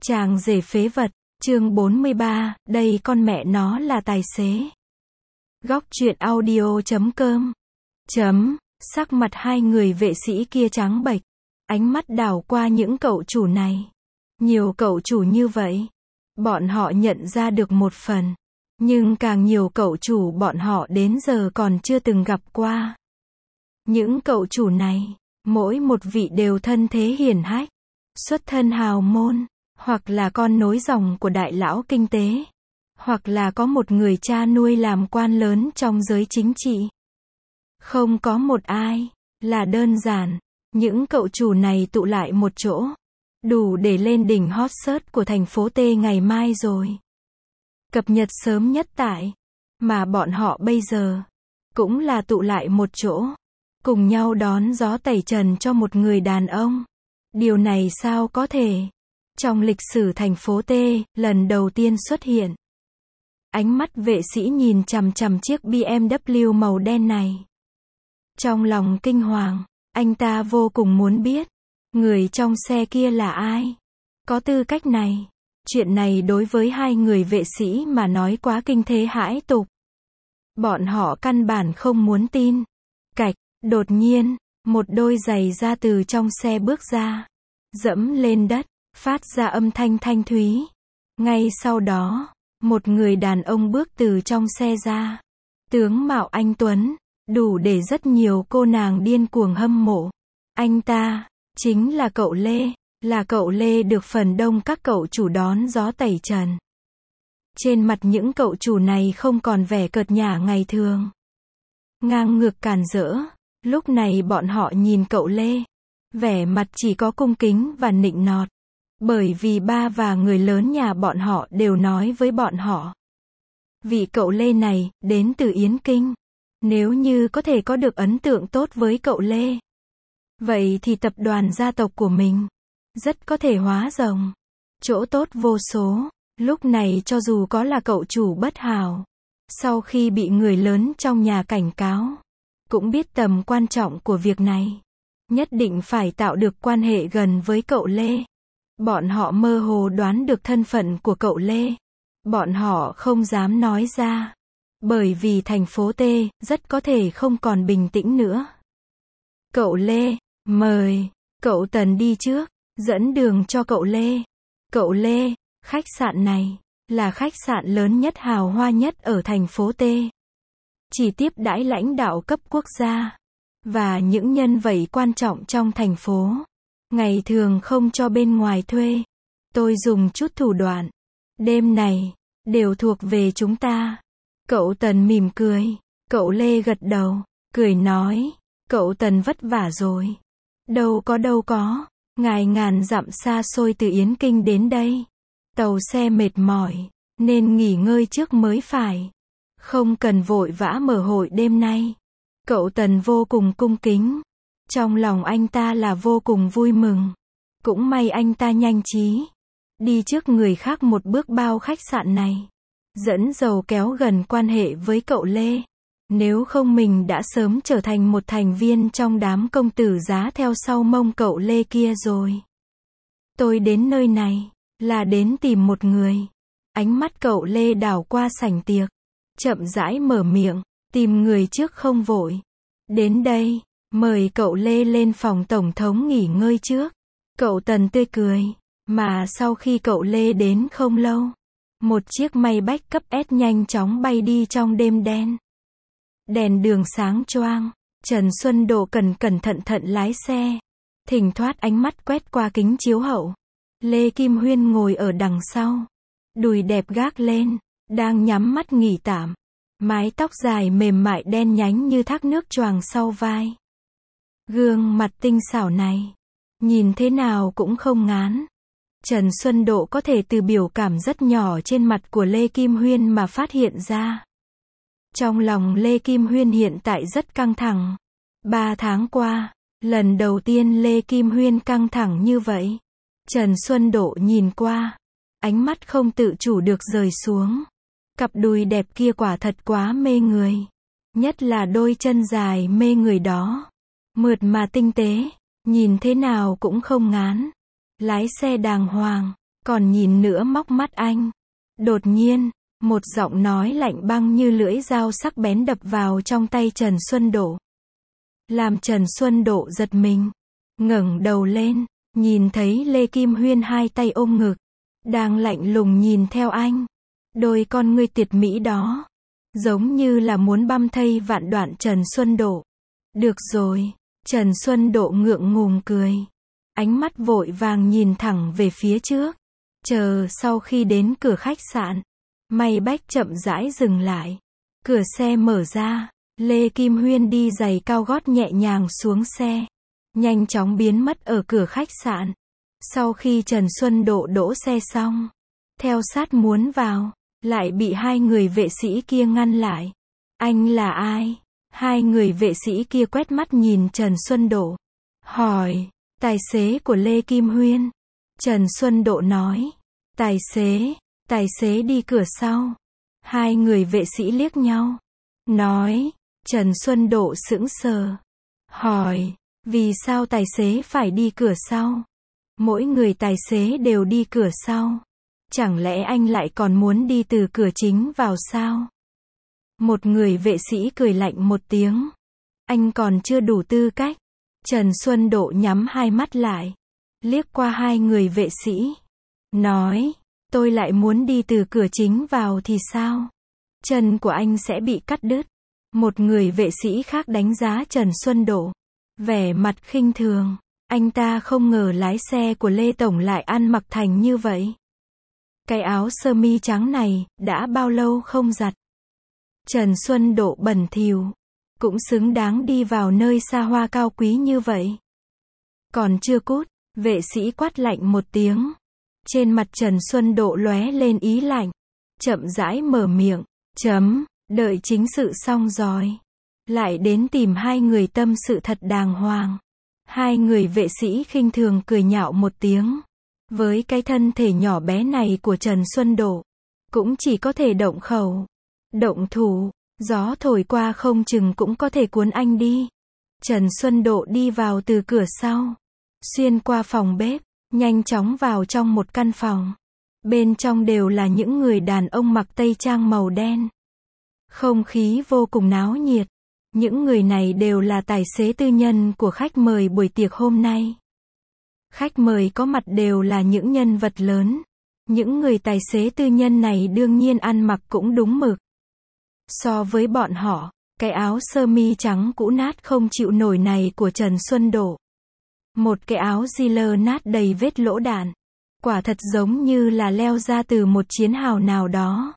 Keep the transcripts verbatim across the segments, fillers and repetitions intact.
Chàng rể phế vật, chương bốn mươi ba, đây con mẹ nó là tài xế. Góc truyện audio chấm com. Chấm, sắc mặt hai người vệ sĩ kia trắng bệch. Ánh mắt đảo qua những cậu chủ này. Nhiều cậu chủ như vậy. Bọn họ nhận ra được một phần. Nhưng càng nhiều cậu chủ bọn họ đến giờ còn chưa từng gặp qua. Những cậu chủ này, mỗi một vị đều thân thế hiển hách, xuất thân hào môn, hoặc là con nối dòng của đại lão kinh tế, hoặc là có một người cha nuôi làm quan lớn trong giới chính trị. Không có một ai là đơn giản. Những cậu chủ này tụ lại một chỗ, đủ để lên đỉnh hot search của thành phố T ngày mai rồi. Cập nhật sớm nhất tại, mà bọn họ bây giờ, cũng là tụ lại một chỗ, cùng nhau đón gió tẩy trần cho một người đàn ông. Điều này sao có thể? Trong lịch sử thành phố T, lần đầu tiên xuất hiện. Ánh mắt vệ sĩ nhìn chằm chằm chiếc bê em vê màu đen này. Trong lòng kinh hoàng, anh ta vô cùng muốn biết, người trong xe kia là ai? Có tư cách này? Chuyện này đối với hai người vệ sĩ mà nói quá kinh thế hãi tục. Bọn họ căn bản không muốn tin. Cạch, đột nhiên, một đôi giày da từ trong xe bước ra, dẫm lên đất, phát ra âm thanh thanh thúy. Ngay sau đó, một người đàn ông bước từ trong xe ra. Tướng mạo anh tuấn, đủ để rất nhiều cô nàng điên cuồng hâm mộ. Anh ta, chính là cậu Lê, là cậu Lê được phần đông các cậu chủ đón gió tẩy trần. Trên mặt những cậu chủ này không còn vẻ cợt nhả ngày thường. Ngang ngược càn rỡ, lúc này bọn họ nhìn cậu Lê, vẻ mặt chỉ có cung kính và nịnh nọt. Bởi vì ba và người lớn nhà bọn họ đều nói với bọn họ. Vị cậu Lê này, đến từ Yến Kinh. Nếu như có thể có được ấn tượng tốt với cậu Lê, vậy thì tập đoàn gia tộc của mình rất có thể hóa rồng. Chỗ tốt vô số. Lúc này cho dù có là cậu chủ bất hảo, sau khi bị người lớn trong nhà cảnh cáo, cũng biết tầm quan trọng của việc này. Nhất định phải tạo được quan hệ gần với cậu Lê. Bọn họ mơ hồ đoán được thân phận của cậu Lê. Bọn họ không dám nói ra. Bởi vì thành phố T, rất có thể không còn bình tĩnh nữa. Cậu Lê, mời, cậu Tần đi trước, dẫn đường cho cậu Lê. Cậu Lê, khách sạn này, là khách sạn lớn nhất hào hoa nhất ở thành phố T. Chỉ tiếp đãi lãnh đạo cấp quốc gia, và những nhân vật quan trọng trong thành phố. Ngày thường không cho bên ngoài thuê. Tôi dùng chút thủ đoạn. Đêm này, đều thuộc về chúng ta. Cậu Tần mỉm cười. Cậu Lê gật đầu, cười nói. Cậu Tần vất vả rồi. Đâu có đâu có. Ngài ngàn dặm xa xôi từ Yến Kinh đến đây. Tàu xe mệt mỏi, nên nghỉ ngơi trước mới phải. Không cần vội vã mở hội đêm nay. Cậu Tần vô cùng cung kính. Trong lòng anh ta là vô cùng vui mừng. Cũng may anh ta nhanh trí. Đi trước người khác một bước bao khách sạn này. Dẫn dầu kéo gần quan hệ với cậu Lê. Nếu không mình đã sớm trở thành một thành viên trong đám công tử giá theo sau mông cậu Lê kia rồi. Tôi đến nơi này, là đến tìm một người. Ánh mắt cậu Lê đảo qua sảnh tiệc. Chậm rãi mở miệng, tìm người trước không vội. Đến đây. Mời cậu Lê lên phòng tổng thống nghỉ ngơi trước. Cậu Tần tươi cười. Mà sau khi cậu Lê đến không lâu, một chiếc may bách cấp S nhanh chóng bay đi trong đêm đen. Đèn đường sáng choang. Trần Xuân Độ cần cẩn thận thận lái xe. Thỉnh thoát ánh mắt quét qua kính chiếu hậu. Lê Kim Huyên ngồi ở đằng sau. Đùi đẹp gác lên. Đang nhắm mắt nghỉ tạm. Mái tóc dài mềm mại đen nhánh như thác nước choàng sau vai. Gương mặt tinh xảo này, nhìn thế nào cũng không ngán. Trần Xuân Độ có thể từ biểu cảm rất nhỏ trên mặt của Lê Kim Huyên mà phát hiện ra. Trong lòng Lê Kim Huyên hiện tại rất căng thẳng. Ba tháng qua, lần đầu tiên Lê Kim Huyên căng thẳng như vậy. Trần Xuân Độ nhìn qua, ánh mắt không tự chủ được rời xuống. Cặp đùi đẹp kia quả thật quá mê người. Nhất là đôi chân dài mê người đó. Mượt mà tinh tế, nhìn thế nào cũng không ngán. Lái xe đàng hoàng, còn nhìn nữa móc mắt anh. Đột nhiên, một giọng nói lạnh băng như lưỡi dao sắc bén đập vào trong tay Trần Xuân Độ. Làm Trần Xuân Độ giật mình, ngẩng đầu lên, nhìn thấy Lê Kim Huyên hai tay ôm ngực, đang lạnh lùng nhìn theo anh. Đôi con ngươi tuyệt mỹ đó, giống như là muốn băm thây vạn đoạn Trần Xuân Độ. Được rồi, Trần Xuân Độ ngượng ngùng cười. Ánh mắt vội vàng nhìn thẳng về phía trước. Chờ sau khi đến cửa khách sạn, May Bách chậm rãi dừng lại. Cửa xe mở ra, Lê Kim Huyên đi giày cao gót nhẹ nhàng xuống xe, nhanh chóng biến mất ở cửa khách sạn. Sau khi Trần Xuân Độ đỗ xe xong, theo sát muốn vào, lại bị hai người vệ sĩ kia ngăn lại. Anh là ai? Hai người vệ sĩ kia quét mắt nhìn Trần Xuân Độ, hỏi. Tài xế của Lê Kim Huyên. Trần Xuân Độ nói. Tài xế, tài xế đi cửa sau. Hai người vệ sĩ liếc nhau, nói. Trần Xuân Độ sững sờ, hỏi, vì sao tài xế phải đi cửa sau? Mỗi người tài xế đều đi cửa sau. Chẳng lẽ anh lại còn muốn đi từ cửa chính vào sao? Một người vệ sĩ cười lạnh một tiếng. Anh còn chưa đủ tư cách. Trần Xuân Độ nhắm hai mắt lại, liếc qua hai người vệ sĩ, nói, tôi lại muốn đi từ cửa chính vào thì sao? Chân của anh sẽ bị cắt đứt. Một người vệ sĩ khác đánh giá Trần Xuân Độ, vẻ mặt khinh thường. Anh ta không ngờ lái xe của Lê Tổng lại ăn mặc thành như vậy. Cái áo sơ mi trắng này, đã bao lâu không giặt? Trần Xuân Độ bẩn thỉu, cũng xứng đáng đi vào nơi xa hoa cao quý như vậy. Còn chưa cút, vệ sĩ quát lạnh một tiếng. Trên mặt Trần Xuân Độ lóe lên ý lạnh, chậm rãi mở miệng, chấm, đợi chính sự xong rồi, lại đến tìm hai người tâm sự thật đàng hoàng. Hai người vệ sĩ khinh thường cười nhạo một tiếng. Với cái thân thể nhỏ bé này của Trần Xuân Độ, cũng chỉ có thể động khẩu, động thủ. Gió thổi qua không chừng cũng có thể cuốn anh đi. Trần Xuân Độ đi vào từ cửa sau, xuyên qua phòng bếp, nhanh chóng vào trong một căn phòng. Bên trong đều là những người đàn ông mặc tây trang màu đen. Không khí vô cùng náo nhiệt. Những người này đều là tài xế tư nhân của khách mời buổi tiệc hôm nay. Khách mời có mặt đều là những nhân vật lớn. Những người tài xế tư nhân này đương nhiên ăn mặc cũng đúng mực. So với bọn họ, cái áo sơ mi trắng cũ nát không chịu nổi này của Trần Xuân Độ, một cái áo Gillette nát đầy vết lỗ đạn, quả thật giống như là leo ra từ một chiến hào nào đó.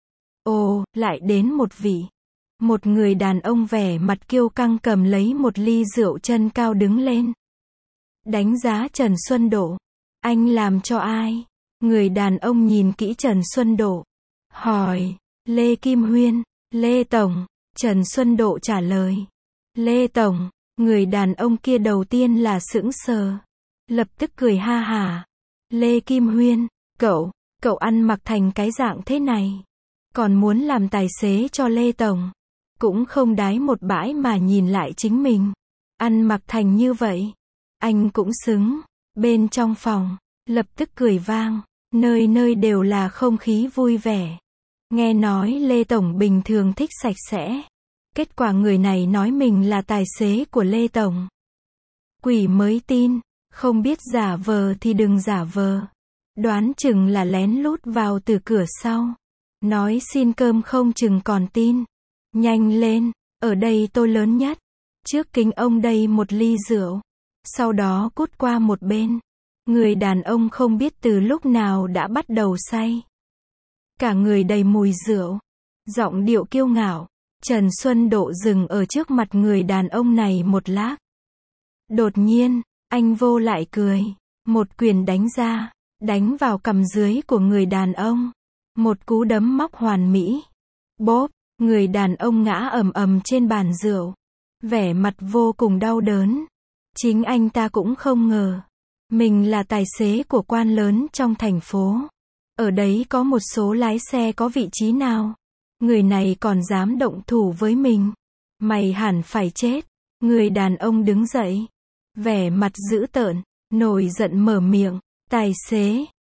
Ồ, lại đến một vị. Một người đàn ông vẻ mặt kiêu căng cầm lấy một ly rượu chân cao đứng lên. Đánh giá Trần Xuân Độ. Anh làm cho ai? Người đàn ông nhìn kỹ Trần Xuân Độ, hỏi. Lê Kim Huyên. Lê Tổng. Trần Xuân Độ trả lời. Lê Tổng. Người đàn ông kia đầu tiên là sững sờ, lập tức cười ha hả. Lê Kim Huyên. Cậu, cậu ăn mặc thành cái dạng thế này, còn muốn làm tài xế cho Lê Tổng. Cũng không đái một bãi mà nhìn lại chính mình. Ăn mặc thành như vậy, anh cũng xứng. Bên trong phòng, lập tức cười vang, nơi nơi đều là không khí vui vẻ. Nghe nói Lê Tổng bình thường thích sạch sẽ. Kết quả người này nói mình là tài xế của Lê Tổng. Quỷ mới tin, không biết giả vờ thì đừng giả vờ. Đoán chừng là lén lút vào từ cửa sau. Nói xin cơm không chừng còn tin. Nhanh lên, ở đây tôi lớn nhất. Trước kính ông đây một ly rượu. Sau đó cút qua một bên. Người đàn ông không biết từ lúc nào đã bắt đầu say. Cả người đầy mùi rượu. Giọng điệu kiêu ngạo. Trần Xuân Độ dừng ở trước mặt người đàn ông này một lát. Đột nhiên, anh vô lại cười. Một quyền đánh ra, đánh vào cằm dưới của người đàn ông. Một cú đấm móc hoàn mỹ. Bốp, người đàn ông ngã ầm ầm trên bàn rượu. Vẻ mặt vô cùng đau đớn. Chính anh ta cũng không ngờ. Mình là tài xế của quan lớn trong thành phố. Ở đấy có một số lái xe có vị trí nào. Người này còn dám động thủ với mình. Mày hẳn phải chết. Người đàn ông đứng dậy. Vẻ mặt dữ tợn, nổi giận mở miệng. Tài xế,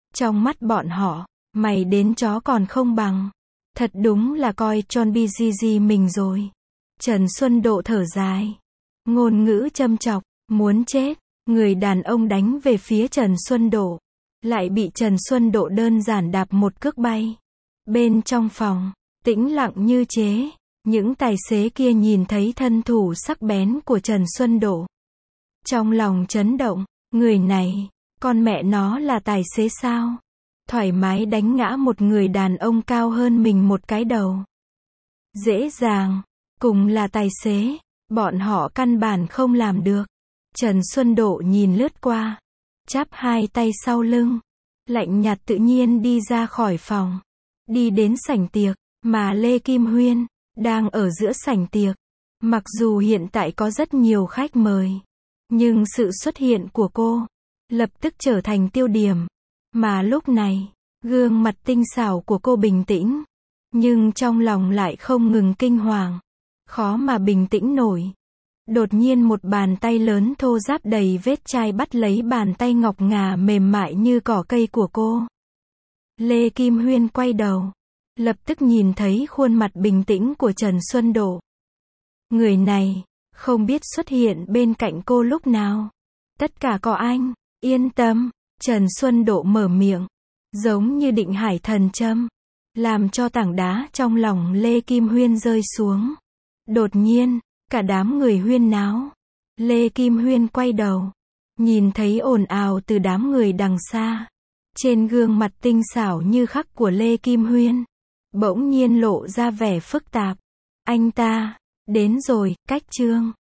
Trong mắt bọn họ, mày đến chó còn không bằng. Thật đúng là coi John bê giê giê mình rồi. Trần Xuân Độ thở dài. Ngôn ngữ châm chọc, muốn chết. Người đàn ông đánh về phía Trần Xuân Độ. Lại bị Trần Xuân Độ đơn giản đạp một cước bay. Bên trong phòng, tĩnh lặng như chế. Những tài xế kia nhìn thấy thân thủ sắc bén của Trần Xuân Độ. Trong lòng chấn động, người này, con mẹ nó là tài xế sao? Thoải mái đánh ngã một người đàn ông cao hơn mình một cái đầu. Dễ dàng, cùng là tài xế, bọn họ căn bản không làm được. Trần Xuân Độ nhìn lướt qua, chắp hai tay sau lưng, lạnh nhạt tự nhiên đi ra khỏi phòng. Đi đến sảnh tiệc, mà Lê Kim Huyên đang ở giữa sảnh tiệc. Mặc dù hiện tại có rất nhiều khách mời, nhưng sự xuất hiện của cô lập tức trở thành tiêu điểm. Mà lúc này, gương mặt tinh xảo của cô bình tĩnh, nhưng trong lòng lại không ngừng kinh hoàng, khó mà bình tĩnh nổi. Đột nhiên một bàn tay lớn thô ráp đầy vết chai bắt lấy bàn tay ngọc ngà mềm mại như cỏ cây của cô. Lê Kim Huyên quay đầu, lập tức nhìn thấy khuôn mặt bình tĩnh của Trần Xuân Độ. Người này, không biết xuất hiện bên cạnh cô lúc nào. Tất cả có anh, yên tâm, Trần Xuân Độ mở miệng, giống như định hải thần châm, làm cho tảng đá trong lòng Lê Kim Huyên rơi xuống. Đột nhiên, cả đám người huyên náo. Lê Kim Huyên quay đầu, nhìn thấy ồn ào từ đám người đằng xa. Trên gương mặt tinh xảo như khắc của Lê Kim Huyên, bỗng nhiên lộ ra vẻ phức tạp. Anh ta, đến rồi, cách trương.